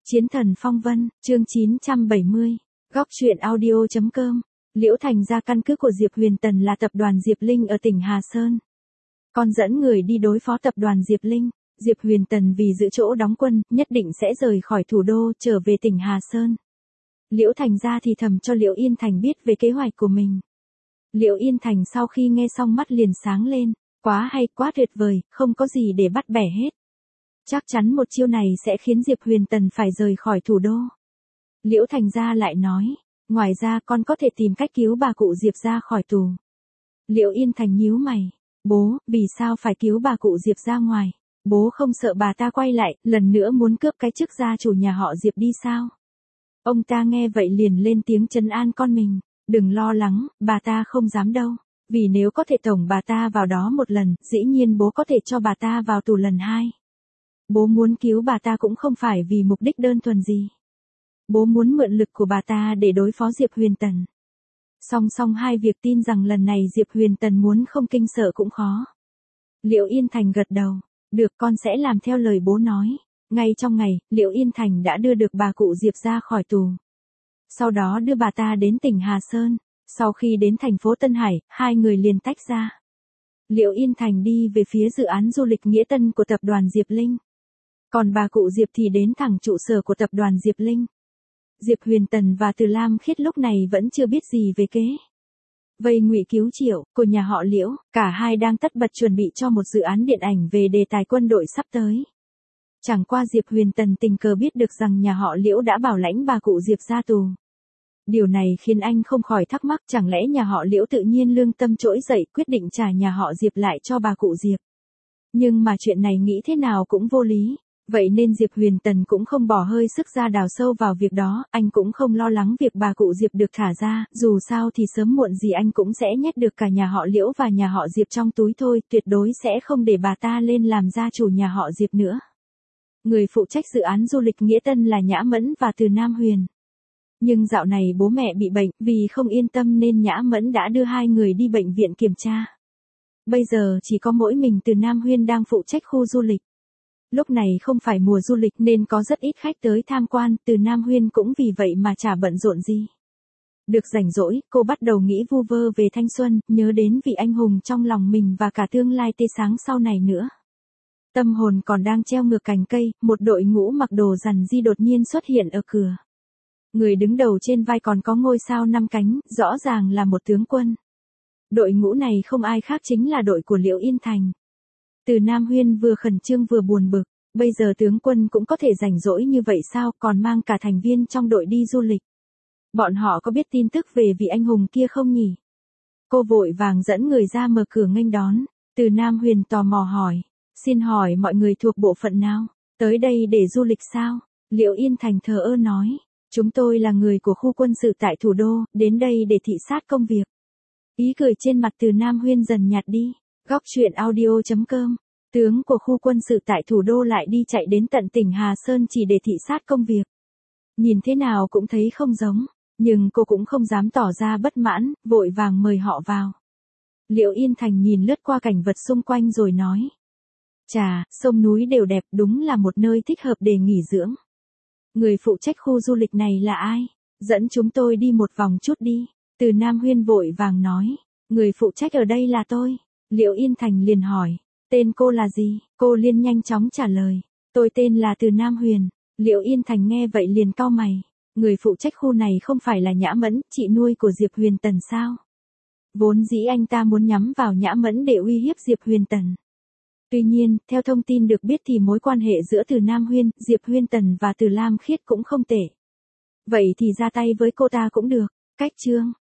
Chiến thần phong vân, chương 970. Góc truyện audio.com. Liễu Thành ra căn cứ của Diệp Huyền Tần là tập đoàn Diệp Linh ở tỉnh Hà Sơn. Con dẫn người đi đối phó tập đoàn Diệp Linh. Diệp Huyền Tần vì giữ chỗ đóng quân, nhất định sẽ rời khỏi thủ đô trở về tỉnh Hà Sơn. Liễu Thành ra thì thầm cho Liễu Yên Thành biết về kế hoạch của mình. Liễu Yên Thành sau khi nghe xong mắt liền sáng lên, quá hay, quá tuyệt vời, không có gì để bắt bẻ hết. Chắc chắn một chiêu này sẽ khiến Diệp Huyền Tần phải rời khỏi thủ đô. Liễu Thành ra lại nói, ngoài ra con có thể tìm cách cứu bà cụ Diệp ra khỏi tù. Liễu Yên Thành nhíu mày, bố, vì sao phải cứu bà cụ Diệp ra ngoài? Bố không sợ bà ta quay lại, lần nữa muốn cướp cái chức gia chủ nhà họ Diệp đi sao? Ông ta nghe vậy liền lên tiếng trấn an con mình, đừng lo lắng, bà ta không dám đâu. Vì nếu có thể tổng bà ta vào đó một lần, dĩ nhiên bố có thể cho bà ta vào tù lần hai. Bố muốn cứu bà ta cũng không phải vì mục đích đơn thuần gì. Bố muốn mượn lực của bà ta để đối phó Diệp Huyền Tần. Song song hai việc tin rằng lần này Diệp Huyền Tần muốn không kinh sợ cũng khó. Liễu Yên Thành gật đầu, được, con sẽ làm theo lời bố nói. Ngay trong ngày, Liễu Yên Thành đã đưa được bà cụ Diệp ra khỏi tù. Sau đó đưa bà ta đến tỉnh Hà Sơn. Sau khi đến thành phố Tân Hải, hai người liền tách ra. Liễu Yên Thành đi về phía dự án du lịch Nghĩa Tân của tập đoàn Diệp Linh. Còn bà cụ Diệp thì đến thẳng trụ sở của tập đoàn Diệp Linh. Diệp Huyền Tần và Từ Lam Khiết lúc này vẫn chưa biết gì về kế vây ngụy cứu Triệu của nhà họ Liễu, cả hai đang tất bật chuẩn bị cho một dự án điện ảnh về đề tài quân đội sắp tới. Chẳng qua Diệp Huyền Tần tình cờ biết được rằng nhà họ Liễu đã bảo lãnh bà cụ Diệp ra tù. Điều này khiến anh không khỏi thắc mắc, chẳng lẽ nhà họ Liễu tự nhiên lương tâm trỗi dậy quyết định trả nhà họ Diệp lại cho bà cụ Diệp. Nhưng mà chuyện này nghĩ thế nào cũng vô lý. Vậy nên Diệp Huyền Tần cũng không bỏ hơi sức ra đào sâu vào việc đó, anh cũng không lo lắng việc bà cụ Diệp được thả ra, dù sao thì sớm muộn gì anh cũng sẽ nhét được cả nhà họ Liễu và nhà họ Diệp trong túi thôi, tuyệt đối sẽ không để bà ta lên làm gia chủ nhà họ Diệp nữa. Người phụ trách dự án du lịch Nghĩa Tân là Nhã Mẫn và Từ Nam Huyền. Nhưng dạo này bố mẹ bị bệnh, vì không yên tâm nên Nhã Mẫn đã đưa hai người đi bệnh viện kiểm tra. Bây giờ chỉ có mỗi mình Từ Nam Huyền đang phụ trách khu du lịch. Lúc này không phải mùa du lịch nên có rất ít khách tới tham quan, Từ Nam Huyền cũng vì vậy mà chả bận rộn gì. Được rảnh rỗi, cô bắt đầu nghĩ vu vơ về thanh xuân, nhớ đến vị anh hùng trong lòng mình và cả tương lai tươi sáng sau này nữa. Tâm hồn còn đang treo ngược cành cây, một đội ngũ mặc đồ rằn di đột nhiên xuất hiện ở cửa. Người đứng đầu trên vai còn có ngôi sao 5 cánh, rõ ràng là một tướng quân. Đội ngũ này không ai khác chính là đội của Liễu Yên Thành. Từ Nam Huyền vừa khẩn trương vừa buồn bực, bây giờ tướng quân cũng có thể rảnh rỗi như vậy sao, còn mang cả thành viên trong đội đi du lịch. Bọn họ có biết tin tức về vị anh hùng kia không nhỉ? Cô vội vàng dẫn người ra mở cửa nghênh đón. Từ Nam Huyền tò mò hỏi, xin hỏi mọi người thuộc bộ phận nào? Tới đây để du lịch sao? Liễu Yên Thành thờ ơ nói, chúng tôi là người của khu quân sự tại thủ đô, đến đây để thị sát công việc. Ý cười trên mặt Từ Nam Huyền dần nhạt đi. Góc truyện audio.com. Tướng của khu quân sự tại thủ đô lại đi chạy đến tận tỉnh Hà Sơn chỉ để thị sát công việc. Nhìn thế nào cũng thấy không giống, nhưng cô cũng không dám tỏ ra bất mãn, vội vàng mời họ vào. Liễu Yên Thành nhìn lướt qua cảnh vật xung quanh rồi nói, chà, sông núi đều đẹp, đúng là một nơi thích hợp để nghỉ dưỡng. Người phụ trách khu du lịch này là ai? Dẫn chúng tôi đi một vòng chút đi. Từ Nam Huyền vội vàng nói, người phụ trách ở đây là tôi. Liễu Yên Thành liền hỏi, tên cô là gì? Cô liền nhanh chóng trả lời, tôi tên là Từ Nam Huyền. Liễu Yên Thành nghe vậy liền cau mày, người phụ trách khu này không phải là Nhã Mẫn, chị nuôi của Diệp Huyền Tần sao? Vốn dĩ anh ta muốn nhắm vào Nhã Mẫn để uy hiếp Diệp Huyền Tần. Tuy nhiên, theo thông tin được biết thì mối quan hệ giữa Từ Nam Huyền, Diệp Huyền Tần và Từ Lam Khiết cũng không tệ. Vậy thì ra tay với cô ta cũng được. Cách chương